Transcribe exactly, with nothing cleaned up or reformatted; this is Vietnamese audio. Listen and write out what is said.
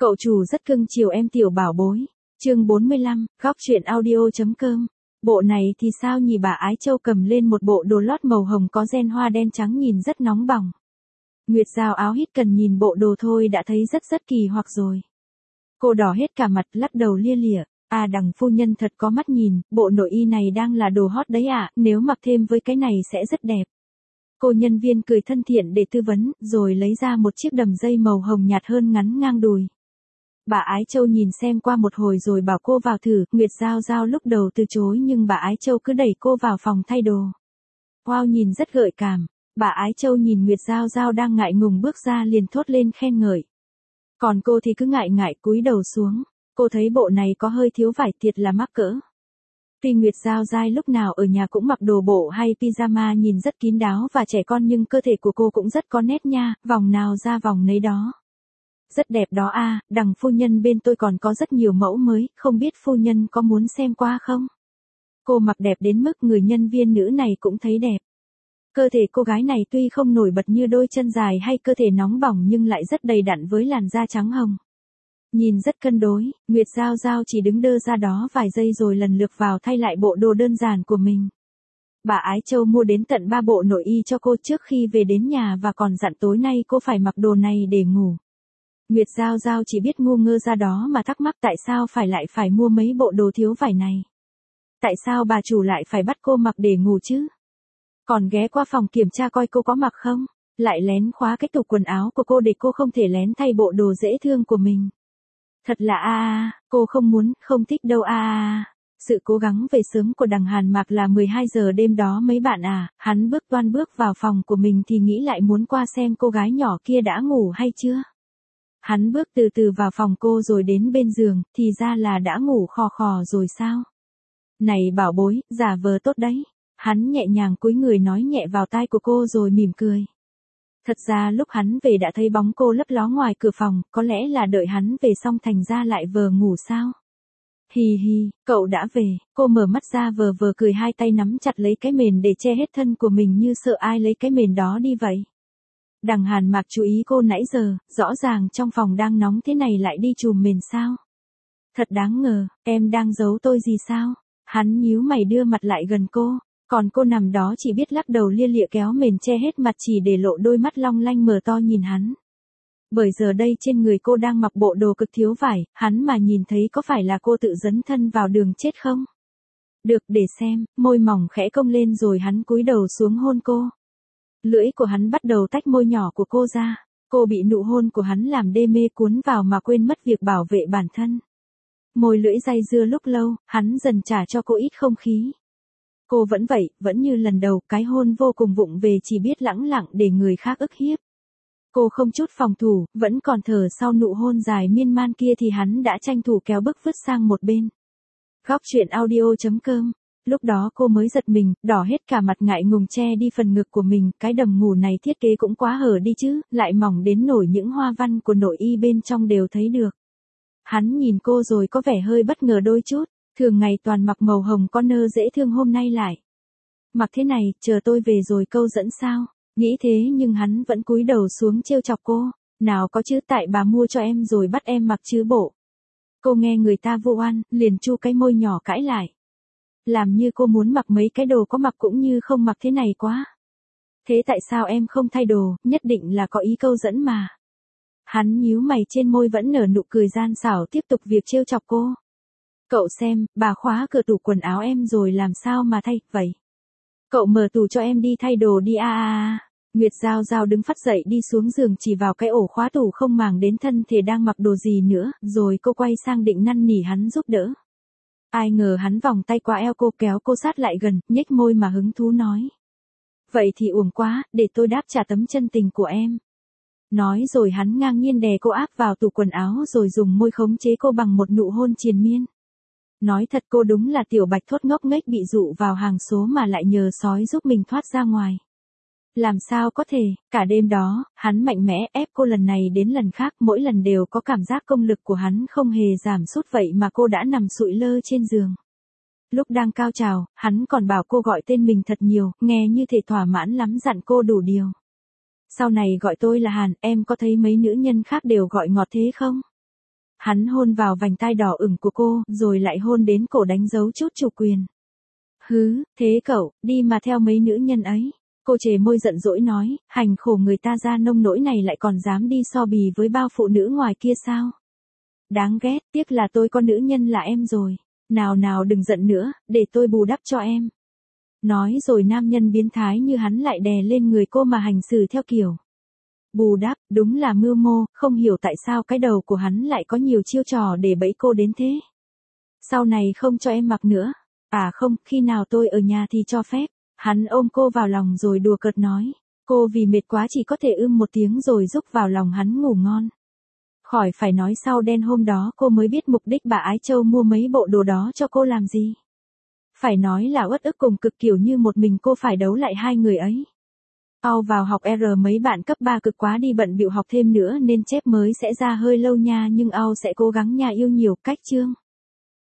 Cậu chủ rất cưng chiều em tiểu bảo bối. Chương bốn mươi lăm, góc truyện audio.com. Bộ này thì sao nhỉ, bà Ái Châu cầm lên một bộ đồ lót màu hồng có ren hoa đen trắng nhìn rất nóng bỏng. Nguyệt Giao áo hít cần nhìn bộ đồ thôi đã thấy rất rất kỳ hoặc rồi. Cô đỏ hết cả mặt, lắc đầu lia lịa. À, Đằng phu nhân thật có mắt nhìn, bộ nội y này đang là đồ hot đấy ạ, à, nếu mặc thêm với cái này sẽ rất đẹp. Cô nhân viên cười thân thiện để tư vấn, rồi lấy ra một chiếc đầm dây màu hồng nhạt hơn ngắn ngang đùi. Bà Ái Châu nhìn xem qua một hồi rồi bảo cô vào thử. Nguyệt Giao Giao lúc đầu từ chối nhưng bà Ái Châu cứ đẩy cô vào phòng thay đồ. Wow, nhìn rất gợi cảm. Bà Ái Châu nhìn Nguyệt Giao Giao đang ngại ngùng bước ra liền thốt lên khen ngợi. Còn cô thì cứ ngại ngại cúi đầu xuống. Cô thấy bộ này có hơi thiếu vải, thiệt là mắc cỡ. Tuy Nguyệt Giao Giao lúc nào ở nhà cũng mặc đồ bộ hay pyjama nhìn rất kín đáo và trẻ con nhưng cơ thể của cô cũng rất có nét nha, vòng nào ra vòng nấy đó. Rất đẹp đó a, à, Đằng phu nhân bên tôi còn có rất nhiều mẫu mới, không biết phu nhân có muốn xem qua không? Cô mặc đẹp đến mức người nhân viên nữ này cũng thấy đẹp. Cơ thể cô gái này tuy không nổi bật như đôi chân dài hay cơ thể nóng bỏng nhưng lại rất đầy đặn với làn da trắng hồng. Nhìn rất cân đối, Nguyệt Giao Giao chỉ đứng đơ ra đó vài giây rồi lần lượt vào thay lại bộ đồ đơn giản của mình. Bà Ái Châu mua đến tận ba bộ nội y cho cô trước khi về đến nhà và còn dặn tối nay cô phải mặc đồ này để ngủ. Nguyệt Giao Giao chỉ biết ngu ngơ ra đó mà thắc mắc tại sao phải lại phải mua mấy bộ đồ thiếu vải này. Tại sao bà chủ lại phải bắt cô mặc để ngủ chứ? Còn ghé qua phòng kiểm tra coi cô có mặc không? Lại lén khóa cái tủ quần áo của cô để cô không thể lén thay bộ đồ dễ thương của mình. Thật là a a, cô không muốn, không thích đâu a a. Sự cố gắng về sớm của Đằng Hàn Mạc là mười hai giờ đêm đó mấy bạn à, hắn bước toan bước vào phòng của mình thì nghĩ lại muốn qua xem cô gái nhỏ kia đã ngủ hay chưa. Hắn bước từ từ vào phòng cô rồi đến bên giường, thì ra là đã ngủ khò khò rồi sao? Này bảo bối, giả vờ tốt đấy. Hắn nhẹ nhàng cúi người nói nhẹ vào tai của cô rồi mỉm cười. Thật ra lúc hắn về đã thấy bóng cô lấp ló ngoài cửa phòng, có lẽ là đợi hắn về xong thành ra lại vờ ngủ sao? Hì hì, cậu đã về, cô mở mắt ra vờ vờ cười, hai tay nắm chặt lấy cái mền để che hết thân của mình như sợ ai lấy cái mền đó đi vậy. Đằng Hàn Mạc chú ý cô nãy giờ, rõ ràng trong phòng đang nóng thế này lại đi chùm mền sao? Thật đáng ngờ, em đang giấu tôi gì sao? Hắn nhíu mày đưa mặt lại gần cô, còn cô nằm đó chỉ biết lắc đầu lia lịa kéo mền che hết mặt chỉ để lộ đôi mắt long lanh mờ to nhìn hắn. Bởi giờ đây trên người cô đang mặc bộ đồ cực thiếu vải, hắn mà nhìn thấy có phải là cô tự dấn thân vào đường chết không? Được, để xem, môi mỏng khẽ cong lên rồi hắn cúi đầu xuống hôn cô. Lưỡi của hắn bắt đầu tách môi nhỏ của cô ra, cô bị nụ hôn của hắn làm đê mê cuốn vào mà quên mất việc bảo vệ bản thân. Môi lưỡi dây dưa lúc lâu, hắn dần trả cho cô ít không khí. Cô vẫn vậy, vẫn như lần đầu, cái hôn vô cùng vụng về chỉ biết lẳng lặng để người khác ức hiếp. Cô không chút phòng thủ, vẫn còn thở sau nụ hôn dài miên man kia thì hắn đã tranh thủ kéo bức vứt sang một bên. Góc truyện audio.com. Lúc đó cô mới giật mình, đỏ hết cả mặt ngại ngùng che đi phần ngực của mình, cái đầm ngủ này thiết kế cũng quá hở đi chứ, lại mỏng đến nổi những hoa văn của nội y bên trong đều thấy được. Hắn nhìn cô rồi có vẻ hơi bất ngờ đôi chút, thường ngày toàn mặc màu hồng con nơ dễ thương hôm nay lại. Mặc thế này, chờ tôi về rồi câu dẫn sao? Nghĩ thế nhưng hắn vẫn cúi đầu xuống trêu chọc cô, nào có chứ, tại bà mua cho em rồi bắt em mặc chứ bộ. Cô nghe người ta vu oan, liền chu cái môi nhỏ cãi lại. Làm như cô muốn mặc mấy cái đồ có mặc cũng như không mặc thế này quá. Thế tại sao em không thay đồ, nhất định là có ý câu dẫn mà. Hắn nhíu mày, trên môi vẫn nở nụ cười gian xảo tiếp tục việc trêu chọc cô. Cậu xem, bà khóa cửa tủ quần áo em rồi làm sao mà thay, vậy. Cậu mở tủ cho em đi thay đồ đi a a a. Nguyệt Giao Giao đứng phắt dậy đi xuống giường chỉ vào cái ổ khóa tủ không màng đến thân thể đang mặc đồ gì nữa, rồi cô quay sang định năn nỉ hắn giúp đỡ. Ai ngờ hắn vòng tay qua eo cô kéo cô sát lại gần, nhếch môi mà hứng thú nói. Vậy thì uổng quá, để tôi đáp trả tấm chân tình của em. Nói rồi hắn ngang nhiên đè cô áp vào tủ quần áo rồi dùng môi khống chế cô bằng một nụ hôn triền miên. Nói thật cô đúng là tiểu bạch thốt ngốc nghếch bị dụ vào hàng số mà lại nhờ sói giúp mình thoát ra ngoài. Làm sao có thể, cả đêm đó, hắn mạnh mẽ ép cô lần này đến lần khác, mỗi lần đều có cảm giác công lực của hắn không hề giảm sút vậy mà cô đã nằm sụi lơ trên giường. Lúc đang cao trào, hắn còn bảo cô gọi tên mình thật nhiều, nghe như thể thỏa mãn lắm, dặn cô đủ điều. Sau này gọi tôi là Hàn, em có thấy mấy nữ nhân khác đều gọi ngọt thế không? Hắn hôn vào vành tai đỏ ửng của cô, rồi lại hôn đến cổ đánh dấu chút chủ quyền. Hứ, thế cậu, đi mà theo mấy nữ nhân ấy. Cô chề môi giận dỗi nói, hành khổ người ta ra nông nỗi này lại còn dám đi so bì với bao phụ nữ ngoài kia sao? Đáng ghét, tiếc là tôi có nữ nhân là em rồi. Nào nào đừng giận nữa, để tôi bù đắp cho em. Nói rồi nam nhân biến thái như hắn lại đè lên người cô mà hành xử theo kiểu. Bù đắp, đúng là mưu mô, không hiểu tại sao cái đầu của hắn lại có nhiều chiêu trò để bẫy cô đến thế. Sau này không cho em mặc nữa. À không, khi nào tôi ở nhà thì cho phép. Hắn ôm cô vào lòng rồi đùa cợt nói. Cô vì mệt quá chỉ có thể ưm một tiếng rồi rúc vào lòng hắn ngủ ngon. Khỏi phải nói sau đen hôm đó cô mới biết mục đích bà Ái Châu mua mấy bộ đồ đó cho cô làm gì. Phải nói là uất ức cùng cực kiểu như một mình cô phải đấu lại hai người ấy. Ao vào học R mấy bạn cấp ba cực quá đi bận bịu học thêm nữa nên chép mới sẽ ra hơi lâu nha, nhưng Ao sẽ cố gắng nha yêu nhiều cách chương.